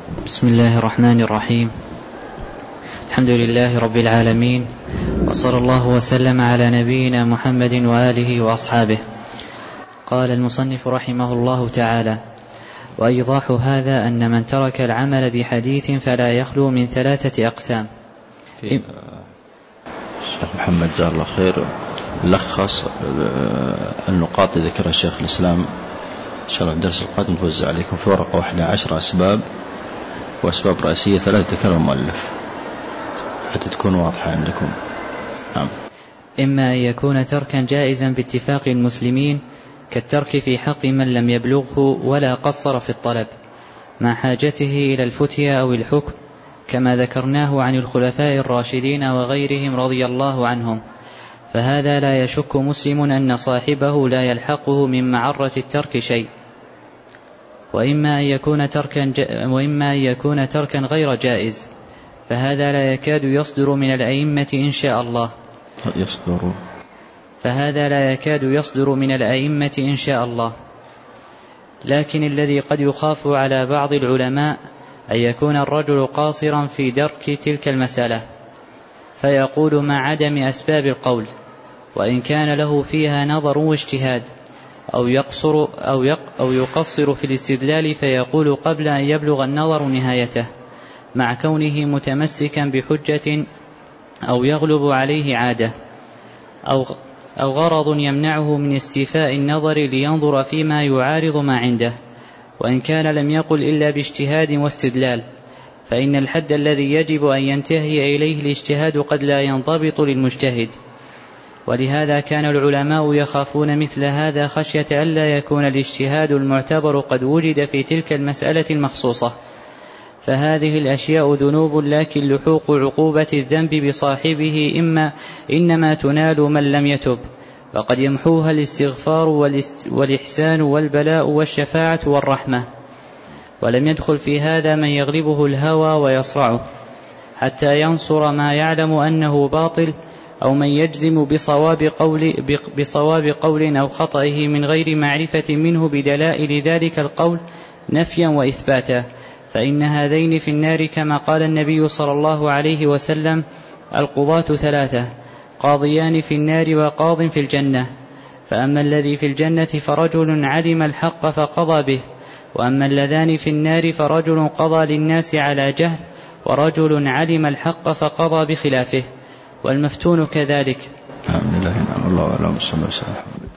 بسم الله الرحمن الرحيم. الحمد لله رب العالمين، وصلى الله وسلم على نبينا محمد وآله وأصحابه. قال المصنف رحمه الله تعالى: وإيضاح هذا أن من ترك العمل بحديث فلا يخلو من 3 أقسام. الشيخ محمد جزاه الله خير لخص النقاط اللي ذكرها الشيخ الإسلام. إن شاء الله الدرس القادم توزع عليكم في ورقة واحدة 10 أسباب، وأسباب رئيسية 3 ذكرها المؤلف حتى تكون واضحة عندكم. نعم. إما أن يكون تركا جائزا باتفاق المسلمين كالترك في حق من لم يبلغه ولا قصر في الطلب مع حاجته إلى الفتيا أو الحكم، كما ذكرناه عن الخلفاء الراشدين وغيرهم رضي الله عنهم، فهذا لا يشك مسلم أن صاحبه لا يلحقه من معرة الترك شيء. وإما أن يكون تركا غير جائز، فهذا لا يكاد يصدر من الأئمة إن شاء الله. لكن الذي قد يخاف على بعض العلماء أن يكون الرجل قاصرا في درك تلك المسألة، فيقول مع عدم أسباب القول، وإن كان له فيها نظر واجتهاد، أو يقصر في الاستدلال فيقول قبل أن يبلغ النظر نهايته، مع كونه متمسكا بحجة أو يغلب عليه عادة أو غرض يمنعه من استيفاء النظر لينظر فيما يعارض ما عنده، وإن كان لم يقل إلا باجتهاد واستدلال، فإن الحد الذي يجب أن ينتهي إليه الاجتهاد قد لا ينضبط للمجتهد. ولهذا كان العلماء يخافون مثل هذا خشية ألا يكون الاجتهاد المعتبر قد وجد في تلك المسألة المخصوصة. فهذه الأشياء ذنوب، لكن لحوق عقوبة الذنب بصاحبه إنما تنال من لم يتب، وقد يمحوها الاستغفار والإحسان والبلاء والشفاعة والرحمة. ولم يدخل في هذا من يغلبه الهوى ويصرعه حتى ينصر ما يعلم أنه باطل، أو من يجزم بصواب قول أو خطئه من غير معرفة منه بدلائل ذلك القول نفيا وإثباتا، فإن هذين في النار، كما قال النبي صلى الله عليه وسلم: القضاة 3، قاضيان في النار وقاض في الجنة. فأما الذي في الجنة فرجل علم الحق فقضى به، وأما اللذان في النار فرجل قضى للناس على جهل، ورجل علم الحق فقضى بخلافه، والمفتون كذلك. الحمد لله. الله أعلم. صلى الله عليه وسلم.